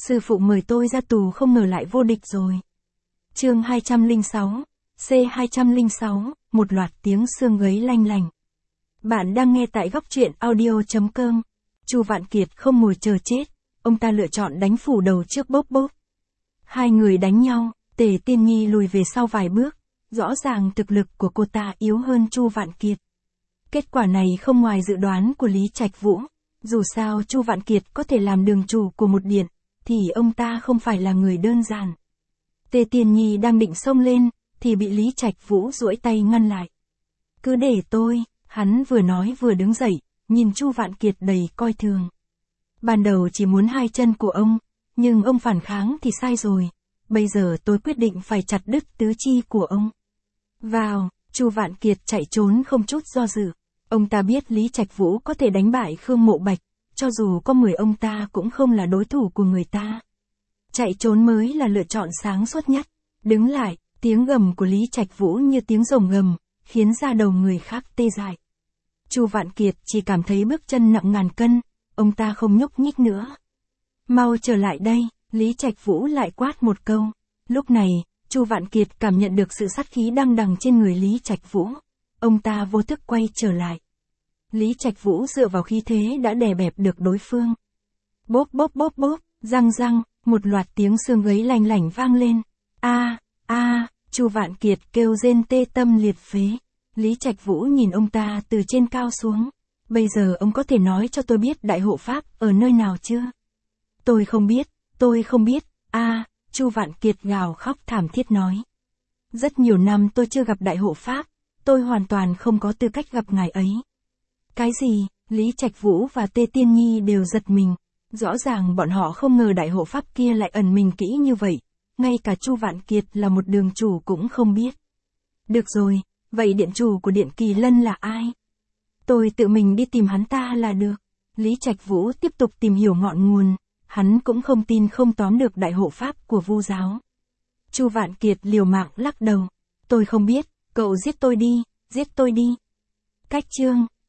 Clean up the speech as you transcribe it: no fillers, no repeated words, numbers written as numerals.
Sư phụ mời tôi ra tù không ngờ lại vô địch rồi. Chương 206, C206, một loạt tiếng xương gáy lanh lành. Bạn đang nghe tại góc truyện audio.com. Chu Vạn Kiệt không ngồi chờ chết, ông ta lựa chọn đánh phủ đầu trước bốp bốp. Hai người đánh nhau, Tề Tiên Nhi lùi về sau vài bước, rõ ràng thực lực của cô ta yếu hơn Chu Vạn Kiệt. Kết quả này không ngoài dự đoán của Lý Trạch Vũ, dù sao Chu Vạn Kiệt có thể làm đường chủ của một điện, thì ông ta không phải là người đơn giản. Tề Tiên Nhi đang định xông lên, thì bị Lý Trạch Vũ duỗi tay ngăn lại. Cứ để tôi, hắn vừa nói vừa đứng dậy, nhìn Chu Vạn Kiệt đầy coi thường. Ban đầu chỉ muốn hai chân của ông, nhưng ông phản kháng thì sai rồi, bây giờ tôi quyết định phải chặt đứt tứ chi của ông. Vào, Chu Vạn Kiệt chạy trốn không chút do dự. Ông ta biết Lý Trạch Vũ có thể đánh bại Khương Mộ Bạch, cho dù có 10 ông ta cũng không là đối thủ của người ta. Chạy trốn mới là lựa chọn sáng suốt nhất. Đứng lại, tiếng gầm của Lý Trạch Vũ như tiếng rồng gầm, khiến da đầu người khác tê dại. Chu Vạn Kiệt chỉ cảm thấy bước chân nặng ngàn cân, ông ta không nhúc nhích nữa. Mau trở lại đây, Lý Trạch Vũ lại quát một câu. Lúc này, Chu Vạn Kiệt cảm nhận được sự sát khí đang đằng trên người Lý Trạch Vũ. Ông ta vô thức quay trở lại. Lý Trạch Vũ dựa vào khí thế đã đè bẹp được đối phương. Bốp bốp bốp bốp, răng răng, một loạt tiếng xương gáy lanh lảnh vang lên. Chu Vạn Kiệt kêu rên tê tâm liệt phế. Lý Trạch Vũ nhìn ông ta từ trên cao xuống. Bây giờ ông có thể nói cho tôi biết Đại Hộ Pháp ở nơi nào chưa? Tôi không biết, Chu Vạn Kiệt gào khóc thảm thiết nói. Rất nhiều năm tôi chưa gặp Đại Hộ Pháp, tôi hoàn toàn không có tư cách gặp ngài ấy. Cái gì? Lý Trạch Vũ và Tề Tiên Nhi đều giật mình. Rõ ràng bọn họ không ngờ Đại Hộ Pháp kia lại ẩn mình kỹ như vậy. Ngay cả Chu Vạn Kiệt là một đường chủ cũng không biết. Được rồi, vậy điện chủ của Điện Kỳ Lân là ai? Tôi tự mình đi tìm hắn ta là được. Lý Trạch Vũ tiếp tục tìm hiểu ngọn nguồn. Hắn cũng không tin không tóm được Đại Hộ Pháp của Vu giáo. Chu Vạn Kiệt liều mạng lắc đầu. Tôi không biết, cậu giết tôi đi. Cách chương